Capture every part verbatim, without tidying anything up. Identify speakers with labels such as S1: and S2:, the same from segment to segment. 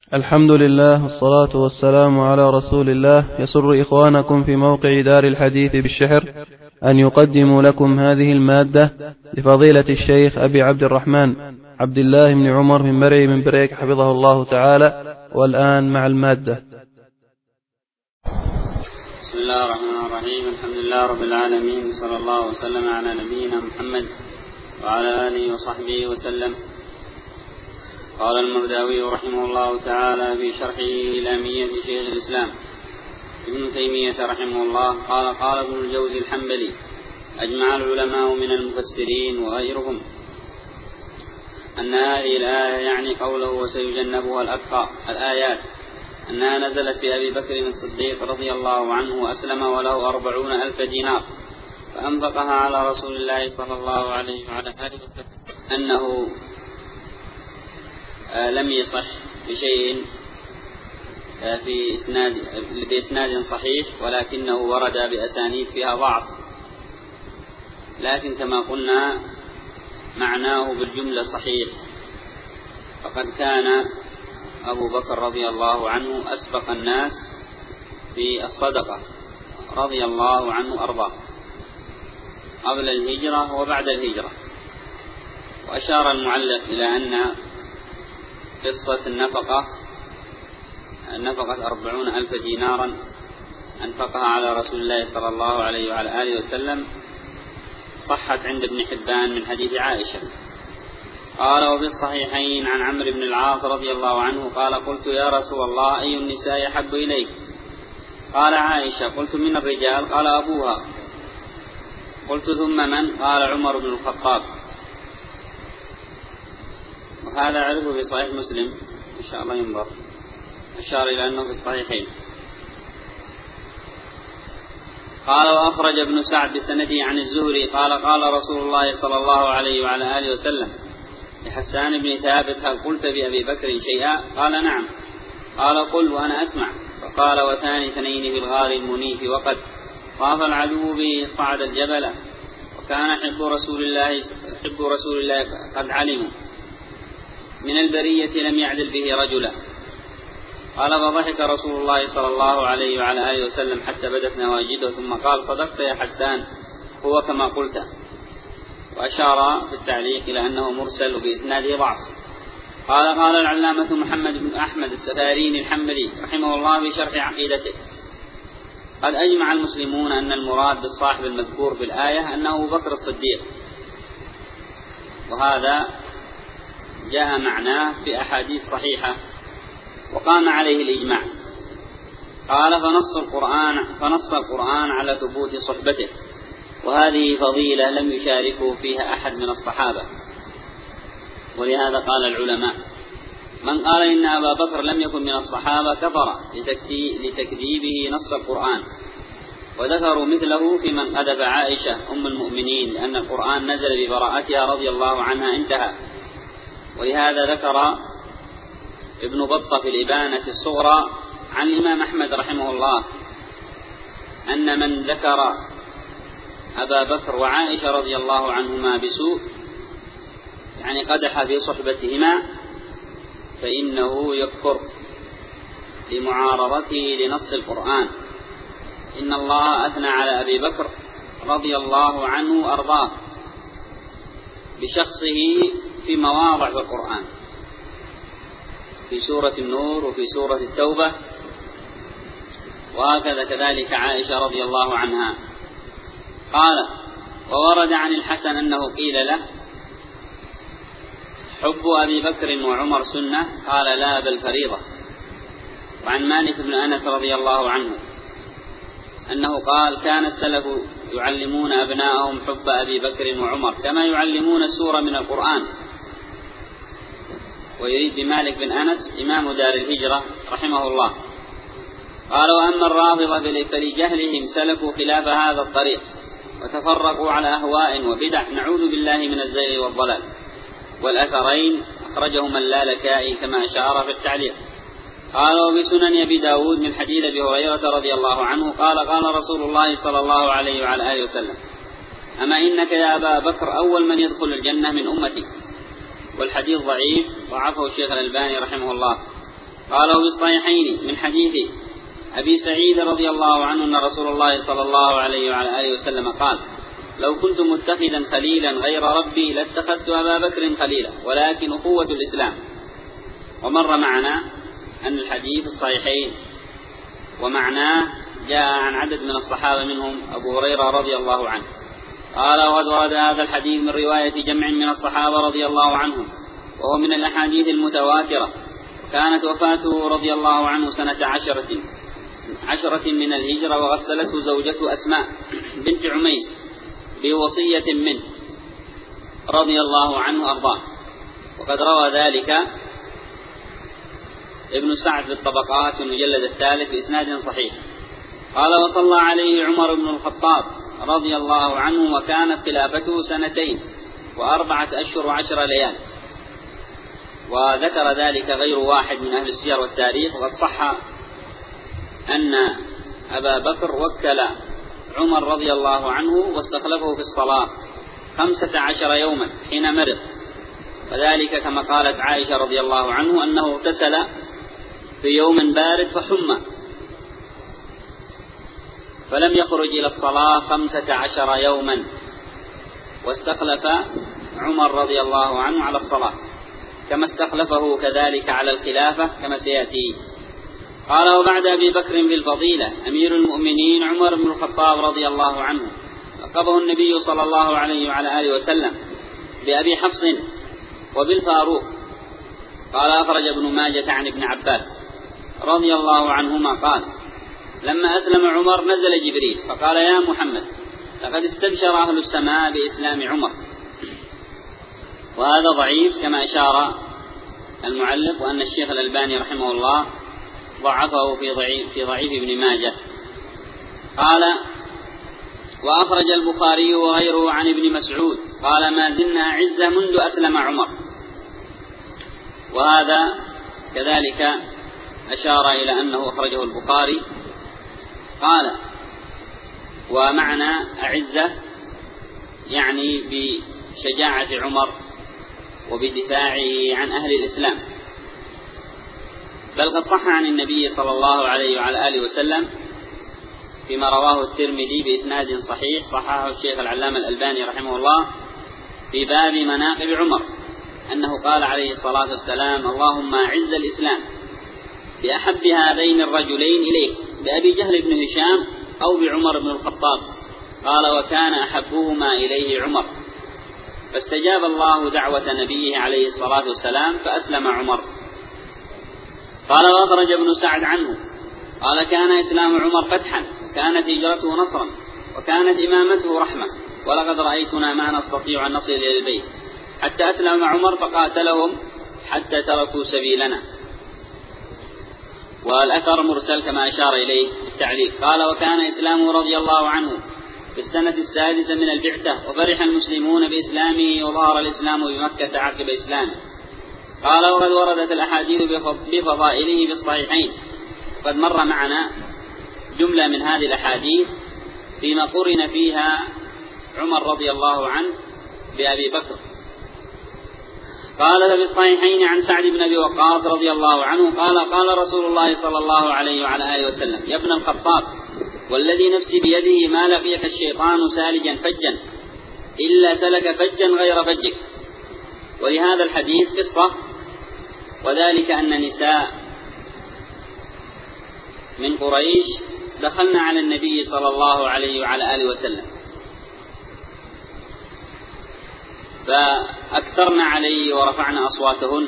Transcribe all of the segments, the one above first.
S1: الحمد لله والصلاة والسلام على رسول الله. يسر إخوانكم في موقع دار الحديث بالشحر أن يقدموا لكم هذه المادة لفضيلة الشيخ أبي عبد الرحمن عبد الله بن عمر بن مرعي من بريك حفظه الله تعالى. والآن مع المادة.
S2: بسم الله الرحمن الرحيم. الحمد لله رب العالمين، صلى الله وسلم على نبينا محمد وعلى آله وصحبه وسلم. قال المرداوي رحمه الله تعالى في شرحه لامية شيخ الإسلام ابن تيمية رحمه الله قال: قال ابن الجوزي الحنبلي: أجمع العلماء من المفسرين وغيرهم أن هذه الآية يعني قوله وسيجنبها الأتقى الآيات أنها نزلت في أبي بكر الصديق رضي الله عنه وأسلم وله أربعون ألف دينار فأنفقها على رسول الله صلى الله عليه وعلى آله وسلم، أنه لم يصح بشيء في إسناد بإسناد صحيح، ولكنه ورد بأسانيد فيها ضعف، لكن كما قلنا معناه بالجملة صحيح. فقد كان أبو بكر رضي الله عنه أسبق الناس في الصدقة رضي الله عنه أرضاه قبل الهجرة وبعد الهجرة. وأشار المعلق إلى أن قصة النفقة النفقة أربعون ألف دينارا أنفقها على رسول الله صلى الله عليه وعلى آله وسلم صحت عند ابن حبان من حديث عائشة. قال: وفي الصحيحين عن عمرو بن العاص رضي الله عنه قال: قلت يا رسول الله أي النساء أحب إليك؟ قال: عائشة. قلت: من الرجال؟ قال: أبوها. قلت: ثم من؟ قال: عمر بن الخطاب. وهذا عرفه في صحيح مسلم إن شاء الله ينظر، أشار إلى أنه في الصحيحين. قال: وأخرج ابن سعد بسنده عن الزهري قال: قال رسول الله صلى الله عليه وعلى آله وسلم لحسان بن ثابت: هل قلت بأبي بكر شيئا؟ قال: نعم. قال: قل وأنا أسمع. فقال: وثاني اثنين في الغار المنيف وقد طاف العدو به صعد الجبل وكان حب رسول الله حب رسول الله قد علموا من البرية لم يعدل به رجلا. قال: فضحك رسول الله صلى الله عليه وعلى آله وسلم حتى بدت نواجده ثم قال: صدقت يا حسان، هو كما قلت. وأشار في التعليق إلى أنه مرسل وبإسناده ضعف. قال: قال العلامة محمد بن أحمد السفاريني الحنبلي رحمه الله في شرح عقيدته: قد أجمع المسلمون أن المراد بالصاحب المذكور في الآية أنه أبو بكر الصديق، وهذا جاء معناه في أحاديث صحيحة وقام عليه الإجماع. قال: فنص القرآن فنص القرآن على ثبوت صحبته، وهذه فضيلة لم يشاركه فيها أحد من الصحابة. ولهذا قال العلماء: من قال إن أبا بكر لم يكن من الصحابة كفر لتكذيبه نص القرآن. وذكروا مثله في من أدب عائشة أم المؤمنين لأن القرآن نزل ببراءتها رضي الله عنها انتهى. ولهذا ذكر ابن بطة في الإبانة الصغرى عن الإمام أحمد رحمه الله أن من ذكر أبا بكر وعائشة رضي الله عنهما بسوء، يعني قدح في صحبتهما، فإنه يكفر لمعارضته لنص القرآن. إن الله أثنى على أبي بكر رضي الله عنه وأرضاه بشخصه في مواضع في القرآن، في سورة النور وفي سورة التوبة، وهكذا كذلك عائشة رضي الله عنها. قال: وورد عن الحسن أنه قيل له: حب أبي بكر وعمر سنة؟ قال: لا بل فريضة. وعن مالك بن أنس رضي الله عنه أنه قال: كان السلف يعلمون أبناءهم حب أبي بكر وعمر كما يعلمون السورة من القرآن. ويريد بمالك بن أنس إمام دار الهجرة رحمه الله. قال: وأما الرافضة فلجهلهم سلكوا خلاف هذا الطريق وتفرقوا على أهواء وبدع، نعوذ بالله من الزيغ والضلال. والأثرين أخرجهما اللالكائي كما أشار في التعليق. قال: وبسنن أبي داود من حديث أبي هريرة رضي الله عنه قال: قال رسول الله صلى الله عليه وعلى آله وسلم: أما إنك يا أبا بكر أول من يدخل الجنة من أمتي. والحديث ضعيف ضعفه الشيخ الألباني رحمه الله. قال وفي الصحيحين من حديث أبي سعيد رضي الله عنه أن رسول الله صلى الله عليه وعلى آله وسلم قال لو كنت متخذا خليلا غير ربي لاتخذت أبا بكر خليلا ولكن أخوة الإسلام. ومر معنا أن الحديث الصحيحين ومعناه جاء عن عدد من الصحابة منهم أبو هريرة رضي الله عنه قال وقد ورد هذا الحديث من رواية جمع من الصحابة رضي الله عنهم وهو من الأحاديث المتواترة. كانت وفاته رضي الله عنه سنة عشرة عشرة من الهجرة وغسلته زوجته أسماء بنت عميس بوصية منه رضي الله عنه أرضاه. وقد روى ذلك ابن سعد في الطبقات في المجلد الثالث بإسناد صحيح. قال وصلى عليه عمر بن الخطاب رضي الله عنه وكانت خلافته سنتين وأربعة أشهر وعشر ليال. وذكر ذلك غير واحد من أهل السير والتاريخ. وقد صح أن أبا بكر وكل عمر رضي الله عنه واستخلفه في الصلاة خمسة عشر يوما حين مرض، وذلك كما قالت عائشة رضي الله عنه أنه اغتسل في يوم بارد فحمى فلم يخرج إلى الصلاة خمسة عشر يوما، واستخلف عمر رضي الله عنه على الصلاة كما استخلفه كذلك على الخلافة كما سيأتي. قال وبعد أبي بكر في الفضيلة أمير المؤمنين عمر بن الخطاب رضي الله عنه لقبه النبي صلى الله عليه وعلى آله وسلم بأبي حفص وبالفاروق. قال أخرج ابن ماجة عن ابن عباس رضي الله عنهما قال لما أسلم عمر نزل جبريل فقال يا محمد لقد استبشر أهل السماء بإسلام عمر. وهذا ضعيف كما أشار المعلق، وأن الشيخ الألباني رحمه الله ضعفه في ضعيف, في ضعيف ابن ماجه. قال وأخرج البخاري وغيره عن ابن مسعود قال ما زلنا عزة منذ أسلم عمر. وهذا كذلك أشار إلى أنه أخرجه البخاري. قال ومعنى أعزة يعني بشجاعة عمر وبدفاعه عن أهل الإسلام. بل قد صح عن النبي صلى الله عليه وعلى آله وسلم فيما رواه الترمذي بإسناد صحيح صححه الشيخ العلامة الألباني رحمه الله في باب مناقب عمر أنه قال عليه الصلاة والسلام اللهم أعز الإسلام بأحب هذين الرجلين إليك بأبي جهل بن هشام أو بعمر بن الخطاب. قال وكان أحبهما إليه عمر، فاستجاب الله دعوة نبيه عليه الصلاة والسلام فأسلم عمر. قال وأخرج ابن سعد عنه قال كان إسلام عمر فتحا وكانت هجرته نصرا وكانت إمامته رحمة ولقد رأيتنا ما نستطيع أن نصل إلى البيت حتى أسلم عمر فقاتلهم حتى تركوا سبيلنا. والأثر مرسل كما أشار إليه التعليق. قال وكان إسلامه رضي الله عنه في السنة السادسة من البعثة وفرح المسلمون بإسلامه وظهر الإسلام بمكة عقب إسلامه. قال وقد وردت الأحاديث بفضائله في الصحيحين. وقد مر معنا جملة من هذه الأحاديث فيما قرن فيها عمر رضي الله عنه بأبي بكر. قال ففي الصحيحين عن سعد بن أبي وقاص رضي الله عنه قال قال رسول الله صلى الله عليه وعلى آله وسلم يا ابن الخطاب والذي نفسي بيده ما لقيك الشيطان سالجا فجا إلا سلك فجا غير فجك. ولهذا الحديث قصة، وذلك أن نساء من قريش دخلن على النبي صلى الله عليه وعلى آله وسلم فأكثرن عليه ورفعن أصواتهن،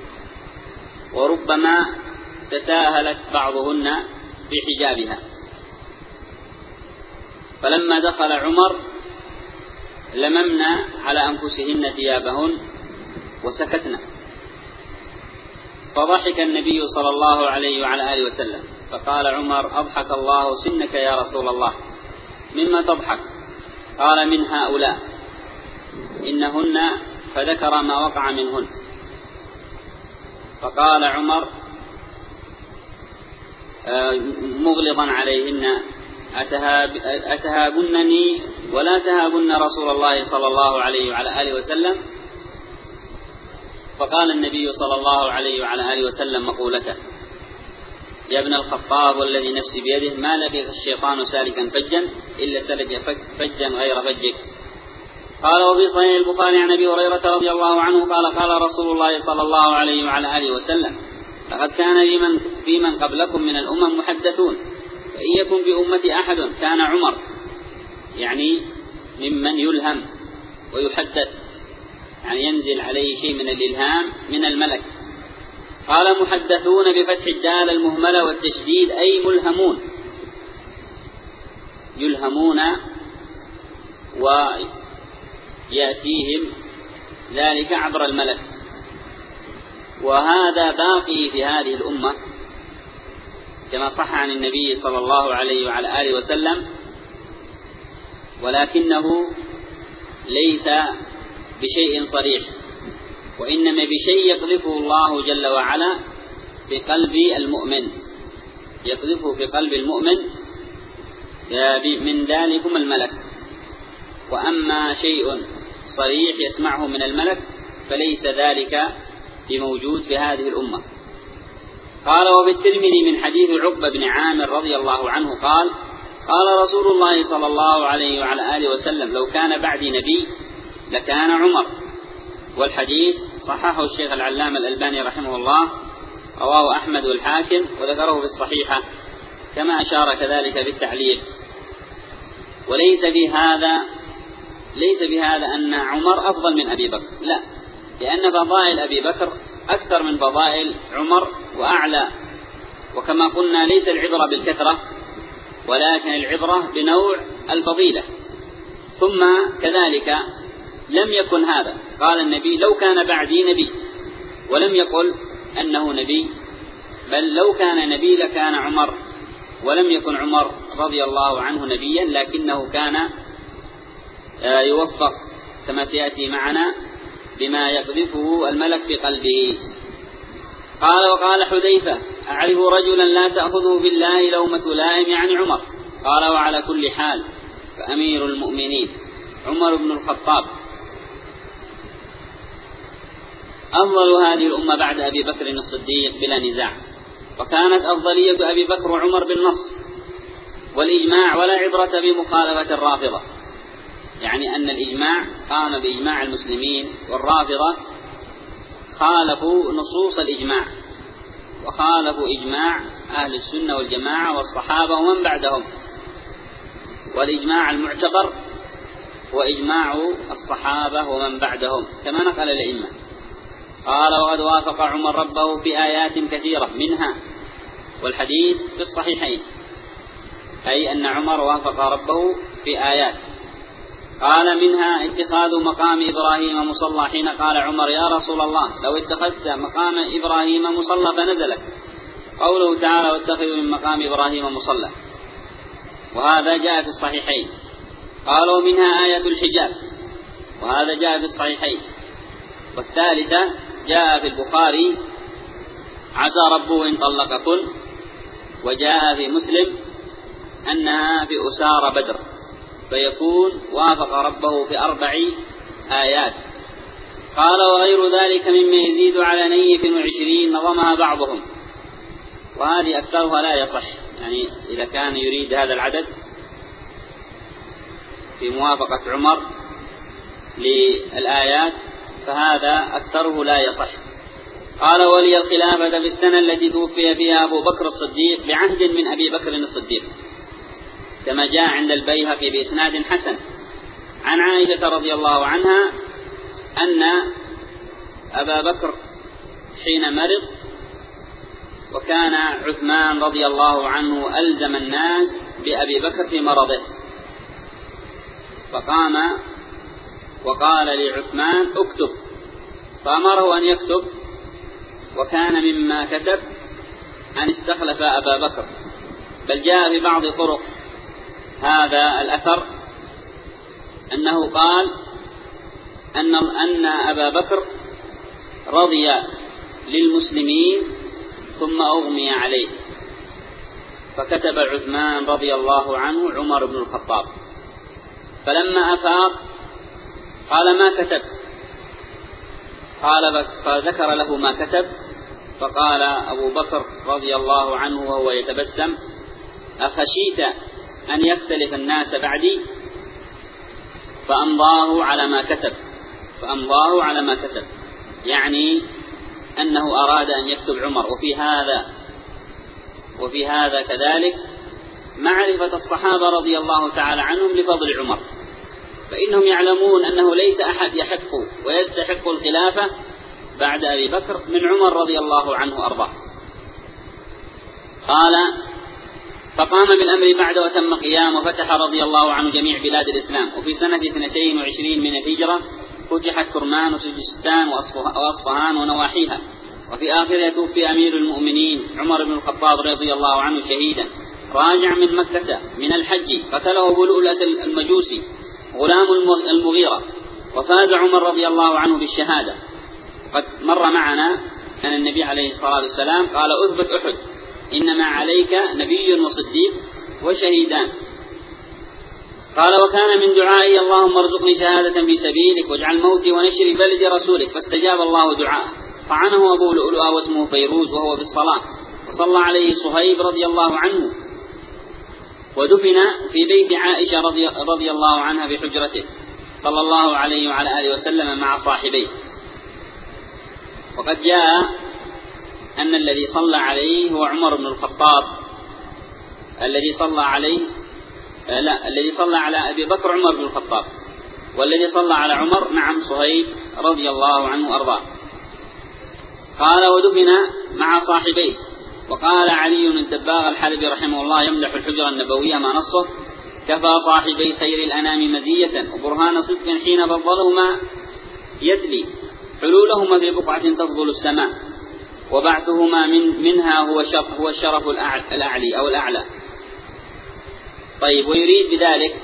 S2: وربما تساهلت بعضهن في حجابها. فلما دخل عمر لممنا على أنفسهن ثيابهن وسكتنا، فضحك النبي صلى الله عليه وعلى آله وسلم فقال عمر أضحك الله سنك يا رسول الله مما تضحك؟ قال من هؤلاء إنهن، فذكر ما وقع منهن. فقال عمر مغلظا عليهن أتهاب أتهابنني ولا تهابن رسول الله صلى الله عليه وعلى آله وسلم؟ فقال النبي صلى الله عليه وعلى آله وسلم مقولته يا ابن الخطاب والذي نفسي بيده ما لبث الشيطان سالكا فجا إلا سلك فجا غير فجك. قال وفي صحيح البخاري عن أبي هريرة رضي الله عنه قال قال رسول الله صلى الله عليه وعلى آله وسلم لقد كان في في من قبلكم من الأمم محدثون فإن يكن بأمة أحد كان عمر، يعني ممن يلهم ويحدث، يعني ينزل عليه شيء من الإلهام من الملك. قال محدثون بفتح الدال المهملة والتشديد أي ملهمون، يلهمون ويأتيهم ذلك عبر الملك. وهذا باقي في هذه الأمة كما صح عن النبي صلى الله عليه وعلى آله وسلم، ولكنه ليس بشيء صريح، وإنما بشيء يقذفه الله جل وعلا في قلب المؤمن، يقذفه في قلب المؤمن من ذلكم الملك. وأما شيء صريح يسمعه من الملك فليس ذلك بموجود في هذه الأمة. قال وفي الترمذي من حديث عقبة بن عامر رضي الله عنه قال قال رسول الله صلى الله عليه وعلى آله وسلم لو كان بعدي نبي لكان عمر. والحديث صححه الشيخ العلامة الألباني رحمه الله، رواه أحمد والحاكم وذكره في الصحيحة كما أشار كذلك في التعليق. وليس في هذا ليس في هذا أن عمر أفضل من أبي بكر، لا، لأن فضائل أبي بكر أكثر من فضائل عمر وأعلى. وكما قلنا ليس العبرة بالكثرة ولكن العبرة بنوع الفضيلة. ثم كذلك لم يكن هذا، قال النبي لو كان بعدي نبي، ولم يقل أنه نبي، بل لو كان نبي لكان عمر، ولم يكن عمر رضي الله عنه نبيا، لكنه كان يوفق كما سيأتي معنا بما يقذفه الملك في قلبه. قال وقال حذيفة أعرف رجلا لا تأخذه بالله لومة لائم، يعني عمر. قال وعلى كل حال فأمير المؤمنين عمر بن الخطاب أفضل هذه الأمة بعد أبي بكر الصديق بلا نزاع، وكانت أفضلية أبي بكر وعمر بالنص والإجماع، ولا عبرة بمخالفة الرافضة، يعني أن الإجماع قام بإجماع المسلمين، والرافضة خالفوا نصوص الإجماع وخالفوا إجماع أهل السنة والجماعة والصحابة ومن بعدهم. والإجماع المعتبر وإجماع الصحابة ومن بعدهم كما نقل الأئمة. قال وقد وافق عمر ربه في آيات كثيرة منها، والحديث في الصحيحين، أي أن عمر وافق ربه في آيات. قال منها اتخاذ مقام إبراهيم مصلى، حين قال عمر يا رسول الله لو اتخذت مقام إبراهيم مصلى فنزلت قوله تعالى واتخذوا من مقام إبراهيم مصلى، وهذا جاء في الصحيحين. قالوا منها آية الحجاب، وهذا جاء في الصحيحين. والثالثة جاء في البخاري عسى ربه إن طلقكن، وجاء في مسلم أنها في أسار بدر، فيكون وافق ربه في أربع آيات. قال وغير ذلك مما يزيد على نيف وعشرين نظمها بعضهم، وهذه أكثرها لا يصح، يعني إذا كان يريد هذا العدد في موافقة عمر للآيات فهذا أكثره لا يصح. قال ولي الخلافة في السنة التي توفي فيها أبو بكر الصديق بعهد من أبي بكر الصديق، كما جاء عند البيهقي بإسناد حسن عن عائشة رضي الله عنها أن أبا بكر حين مرض وكان عثمان رضي الله عنه ألزم الناس بأبي بكر في مرضه، فقام وقال لعثمان اكتب، فأمره أن يكتب، وكان مما كتب أن استخلف أبا بكر. بل جاء في بعض طرق هذا الأثر أنه قال أن أن أبا بكر رضي للمسلمين ثم أغمي عليه، فكتب عثمان رضي الله عنه عمر بن الخطاب، فلما أفاق قال ما كتبت؟ قال فذكر له ما كتب، فقال أبو بكر رضي الله عنه وهو يتبسم: أخشيت أن يختلف الناس بعدي؟ فأمضاه على ما كتب فأمضاه على ما كتب يعني أنه أراد أن يكتب عمر. وفي هذا وفي هذا كذلك معرفة الصحابة رضي الله تعالى عنهم لفضل عمر، فإنهم يعلمون أنه ليس أحد يحق ويستحق الخلافة بعد أبي بكر من عمر رضي الله عنه وأرضاه. قال: فقام بالأمر بعد وتم قيام، وفتح رضي الله عنه جميع بلاد الإسلام. وفي سنة اثنتين وعشرين من الهجرة فتحت كرمان وسجستان وأصفهان ونواحيها. وفي آخرها توفي أمير المؤمنين عمر بن الخطاب رضي الله عنه شهيدا راجع من مكة من الحج، قتله أبو لؤلؤة المجوسي غلام المغيرة، وفاز عمر رضي الله عنه بالشهادة. قد مر معنا أن النبي عليه الصلاة والسلام قال: أثبت أحد، إنما عليك نبي وصديق وشهيدان. قال: وكان من دعائي: اللهم ارزقني شهادة في سبيلك واجعل موتي ونشري بلد رسولك، فاستجاب الله دعاءه. طعنه أبو لؤلؤة واسمه فيروز وهو بالصلاة، وصلى عليه صهيب رضي الله عنه، ودفن في بيت عائشة رضي, رضي الله عنها في حجرته صلى الله عليه وعلى آله وسلم مع صاحبيه. وقد جاء أن الذي صلى عليه هو عمر بن الخطاب، الذي صلى عليه لا الذي صلى على أبي بكر عمر بن الخطاب، والذي صلى على عمر نعم صهيب رضي الله عنه وأرضاه. قال: ودفن مع صاحبيه. وقال علي الدباغ الحلبي رحمه الله يمدح الحجرة النبوية ما نصه: كفى صاحبي خير الأنام مزية وبرهان صدق حين فضلهما يتلي حلولهما في بقعة تفضل السماء، وبعثهما من منها هو شرف هو الشرف الأعلي أو الأعلى. طيب، ويريد بذلك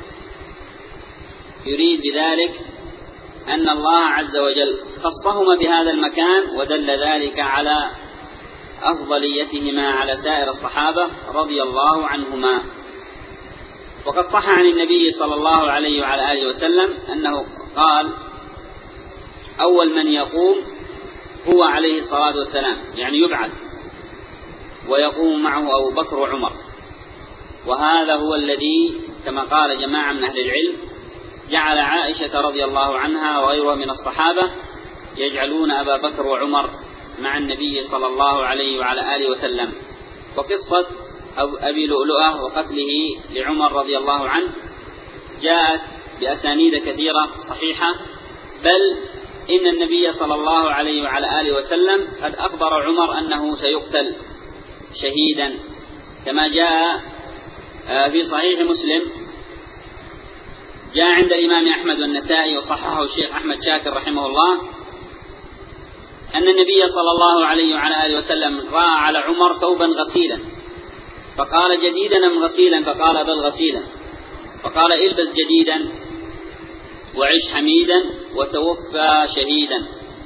S2: يريد بذلك أن الله عز وجل خصهما بهذا المكان، ودل ذلك على أفضليتهما على سائر الصحابة رضي الله عنهما. وقد صح عن النبي صلى الله عليه وعلى آله وسلم أنه قال: أول من يقوم هو عليه الصلاة والسلام، يعني يبعث، ويقوم معه أبو بكر وعمر. وهذا هو الذي كما قال جماعة من أهل العلم جعل عائشة رضي الله عنها وغيرها من الصحابة يجعلون أبا بكر وعمر مع النبي صلى الله عليه وعلى آله وسلم. وقصة أبي لؤلؤة وقتله لعمر رضي الله عنه جاءت بأسانيد كثيرة صحيحة، بل إن النبي صلى الله عليه وعلى آله وسلم قد أخبر عمر أنه سيقتل شهيدا، كما جاء في صحيح مسلم، جاء عند الإمام أحمد والنسائي وصححه الشيخ أحمد شاكر رحمه الله، أن النبي صلى الله عليه وعلى آله وسلم رأى على عمر ثوبا غسيلا، فقال: جديدا أم غسيلا؟ فقال: بل غسيلا. فقال: البس جديدا وعش حميدا وتوفى شهيدا.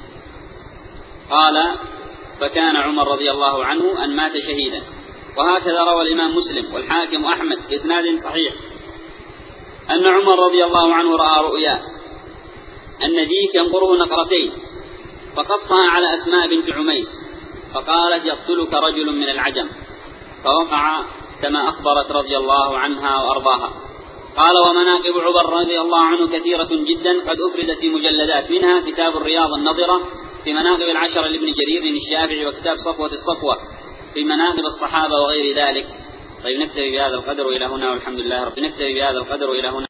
S2: قال: فكان عمر رضي الله عنه أن مات شهيدا. وهكذا روى الإمام مسلم والحاكم وأحمد بإسناد صحيح أن عمر رضي الله عنه رأى رؤيا أن ديك ينقره نقرتين، فقصها على أسماء بنت عميس، فقالت: يقتلك رجل من العجم، فوقع كما أخبرت رضي الله عنها وأرضاها. قال: ومناقب عمر رضي الله عنه كثيرة جدا قد أفردت في مجلدات، منها كتاب الرياض النظرة في مناقب العشرة لابن جرير الشافعي، وكتاب صفوة الصفوة في مناقب الصحابة وغير ذلك. طيب، نكتفي بهذا القدر إلى هنا، والحمد لله رب نكتفي بهذا القدر إلى هنا.